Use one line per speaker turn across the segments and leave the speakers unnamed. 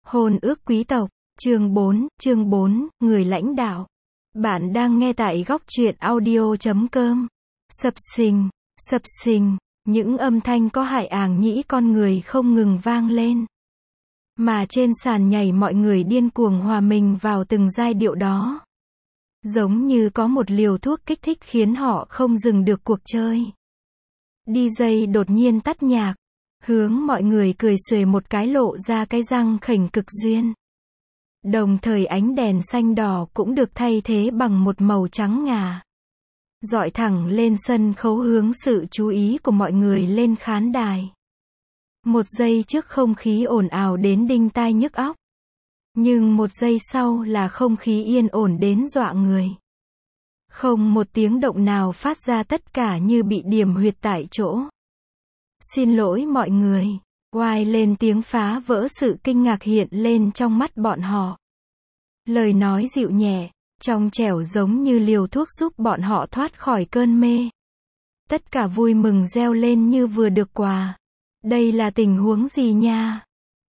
Hôn ước quý tộc, chương 4, người lãnh đạo. Bạn đang nghe tại góc truyện audio.com. Sập sình, những âm thanh có hại àng nhĩ con người không ngừng vang lên. Mà trên sàn nhảy mọi người điên cuồng hòa mình vào từng giai điệu đó. Giống như có một liều thuốc kích thích khiến họ không dừng được cuộc chơi. DJ đột nhiên tắt nhạc, hướng mọi người cười xuề một cái lộ ra cái răng khểnh cực duyên. Đồng thời ánh đèn xanh đỏ cũng được thay thế bằng một màu trắng ngà. Dọi thẳng lên sân khấu hướng sự chú ý của mọi người lên khán đài. Một giây trước không khí ồn ào đến đinh tai nhức óc. Nhưng một giây sau là không khí yên ổn đến dọa người. Không một tiếng động nào phát ra, tất cả như bị điểm huyệt tại chỗ. Xin lỗi mọi người. Oai lên tiếng phá vỡ sự kinh ngạc hiện lên trong mắt bọn họ. Lời nói dịu nhẹ, trong trẻo giống như liều thuốc giúp bọn họ thoát khỏi cơn mê. Tất cả vui mừng reo lên như vừa được quà. Đây là tình huống gì nha?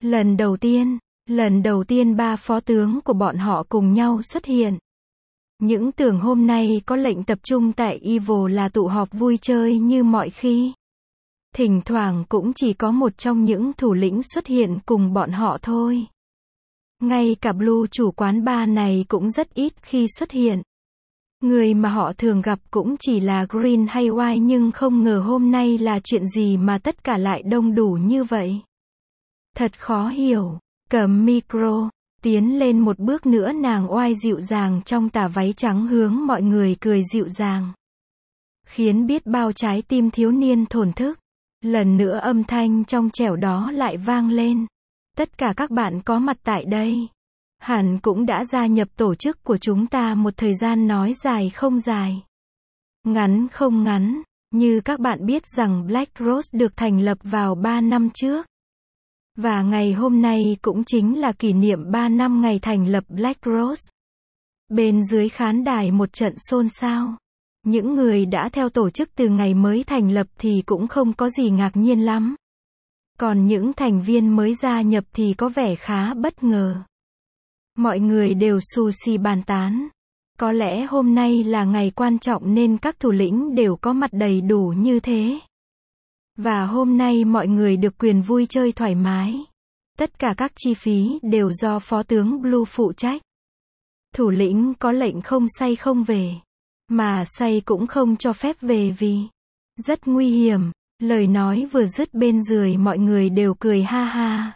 Lần đầu tiên ba phó tướng của bọn họ cùng nhau xuất hiện. Những tưởng hôm nay có lệnh tập trung tại Evil là tụ họp vui chơi như mọi khi. Thỉnh thoảng cũng chỉ có một trong những thủ lĩnh xuất hiện cùng bọn họ thôi. Ngay cả Blue chủ quán bar này cũng rất ít khi xuất hiện. Người mà họ thường gặp cũng chỉ là Green hay White, nhưng không ngờ hôm nay là chuyện gì mà tất cả lại đông đủ như vậy. Thật khó hiểu. Cầm micro, tiến lên một bước nữa, nàng White dịu dàng trong tà váy trắng hướng mọi người cười dịu dàng. Khiến biết bao trái tim thiếu niên thổn thức. Lần nữa âm thanh trong trẻo đó lại vang lên. Tất cả các bạn có mặt tại đây hẳn cũng đã gia nhập tổ chức của chúng ta một thời gian, nói dài không dài, ngắn không ngắn. Như các bạn biết rằng Black Rose được thành lập vào 3 năm trước. Và ngày hôm nay cũng chính là kỷ niệm 3 năm ngày thành lập Black Rose. Bên dưới khán đài một trận xôn xao. Những người đã theo tổ chức từ ngày mới thành lập thì cũng không có gì ngạc nhiên lắm. Còn những thành viên mới gia nhập thì có vẻ khá bất ngờ. Mọi người đều xù xì bàn tán. Có lẽ hôm nay là ngày quan trọng nên các thủ lĩnh đều có mặt đầy đủ như thế. Và hôm nay mọi người được quyền vui chơi thoải mái. Tất cả các chi phí đều do phó tướng Blue phụ trách. Thủ lĩnh có lệnh không say không về. Mà say cũng không cho phép về vì rất nguy hiểm. Lời nói vừa dứt bên dưới mọi người đều cười ha ha.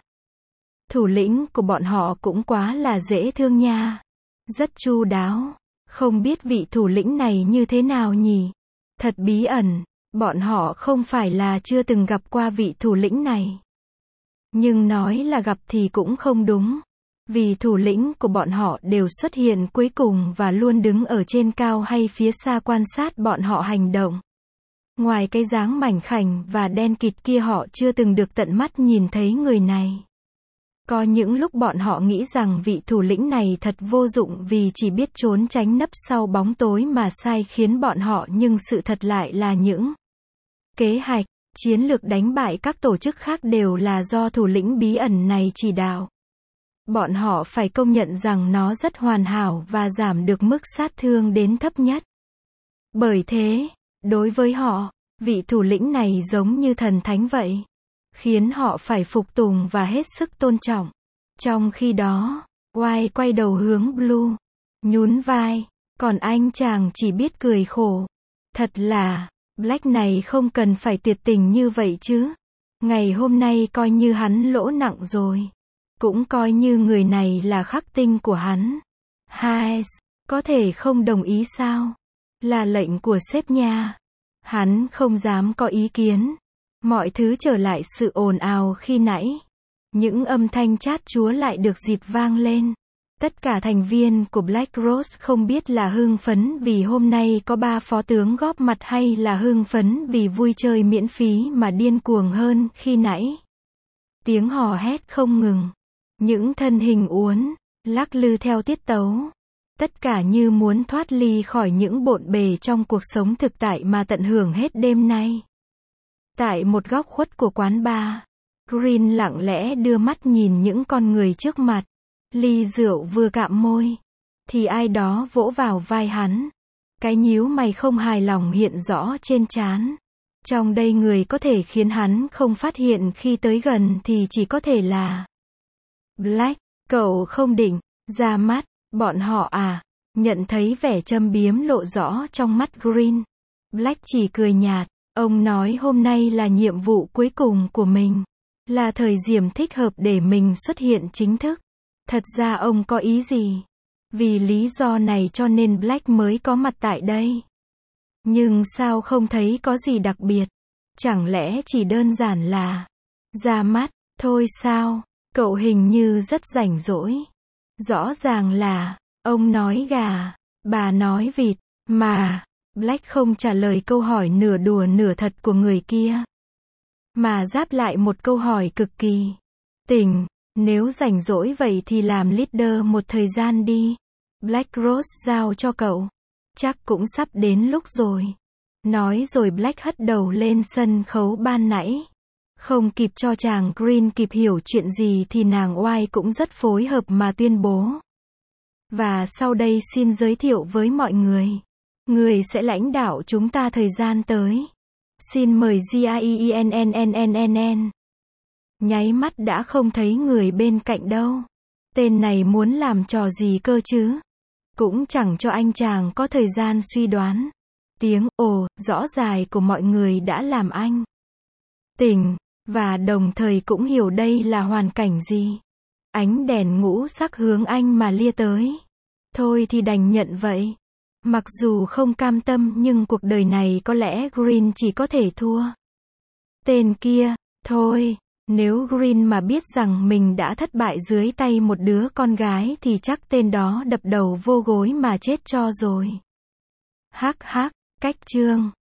Thủ lĩnh của bọn họ cũng quá là dễ thương nha. Rất chu đáo. Không biết vị thủ lĩnh này như thế nào nhỉ? Thật bí ẩn. Bọn họ không phải là chưa từng gặp qua vị thủ lĩnh này. Nhưng nói là gặp thì cũng không đúng. Vì thủ lĩnh của bọn họ đều xuất hiện cuối cùng và luôn đứng ở trên cao hay phía xa quan sát bọn họ hành động. Ngoài cái dáng mảnh khảnh và đen kịt kia, họ chưa từng được tận mắt nhìn thấy người này. Có những lúc bọn họ nghĩ rằng vị thủ lĩnh này thật vô dụng vì chỉ biết trốn tránh nấp sau bóng tối mà sai khiến bọn họ, nhưng sự thật lại là những kế hoạch, chiến lược đánh bại các tổ chức khác đều là do thủ lĩnh bí ẩn này chỉ đạo. Bọn họ phải công nhận rằng nó rất hoàn hảo và giảm được mức sát thương đến thấp nhất. Bởi thế, đối với họ, vị thủ lĩnh này giống như thần thánh vậy. Khiến họ phải phục tùng và hết sức tôn trọng. Trong khi đó, White quay đầu hướng Blue, nhún vai, còn anh chàng chỉ biết cười khổ. Thật là, Black này không cần phải tuyệt tình như vậy chứ. Ngày hôm nay coi như hắn lỗ nặng rồi. Cũng coi như người này là khắc tinh của hắn. Hayes, có thể không đồng ý sao? Là lệnh của sếp nha. Hắn không dám có ý kiến. Mọi thứ trở lại sự ồn ào khi nãy. Những âm thanh chát chúa lại được dịp vang lên. Tất cả thành viên của Black Rose không biết là hưng phấn vì hôm nay có 3 phó tướng góp mặt hay là hưng phấn vì vui chơi miễn phí mà điên cuồng hơn khi nãy. Tiếng hò hét không ngừng. Những thân hình uốn lắc lư theo tiết tấu. Tất cả như muốn thoát ly khỏi những bộn bề trong cuộc sống thực tại mà tận hưởng hết đêm nay. Tại một góc khuất của quán bar, Green lặng lẽ đưa mắt nhìn những con người trước mặt. Ly rượu vừa cạn môi, thì ai đó vỗ vào vai hắn. Cái nhíu mày không hài lòng hiện rõ trên trán. Trong đây người có thể khiến hắn không phát hiện khi tới gần thì chỉ có thể là Black. Cậu không định ra mắt bọn họ à? Nhận thấy vẻ châm biếm lộ rõ trong mắt Green, Black chỉ cười nhạt. Ông nói hôm nay là nhiệm vụ cuối cùng của mình. Là thời điểm thích hợp để mình xuất hiện chính thức. Thật ra ông có ý gì? Vì lý do này cho nên Black mới có mặt tại đây. Nhưng sao không thấy có gì đặc biệt? Chẳng lẽ chỉ đơn giản là ra mắt thôi sao? Cậu hình như rất rảnh rỗi. Rõ ràng là, ông nói gà, bà nói vịt, mà. Black không trả lời câu hỏi nửa đùa nửa thật của người kia, mà đáp lại một câu hỏi cực kỳ tỉnh. Nếu rảnh rỗi vậy thì làm leader một thời gian đi. Black Rose giao cho cậu. Chắc cũng sắp đến lúc rồi. Nói rồi Black hất đầu lên sân khấu ban nãy. Không kịp cho chàng Green kịp hiểu chuyện gì thì nàng White cũng rất phối hợp mà tuyên bố. Và sau đây xin giới thiệu với mọi người. Người sẽ lãnh đạo chúng ta thời gian tới. Xin mời Giennnnn. Nháy mắt đã không thấy người bên cạnh đâu. Tên này muốn làm trò gì cơ chứ? Cũng chẳng cho anh chàng có thời gian suy đoán. Tiếng ồ rõ dài của mọi người đã làm anh tỉnh, và đồng thời cũng hiểu đây là hoàn cảnh gì. Ánh đèn ngũ sắc hướng anh mà lia tới. Thôi thì đành nhận vậy. Mặc dù không cam tâm nhưng cuộc đời này có lẽ Green chỉ có thể thua tên kia thôi. Nếu Green mà biết rằng mình đã thất bại dưới tay một đứa con gái thì chắc tên đó đập đầu vô gối mà chết cho rồi. Hắc hắc, cách chương.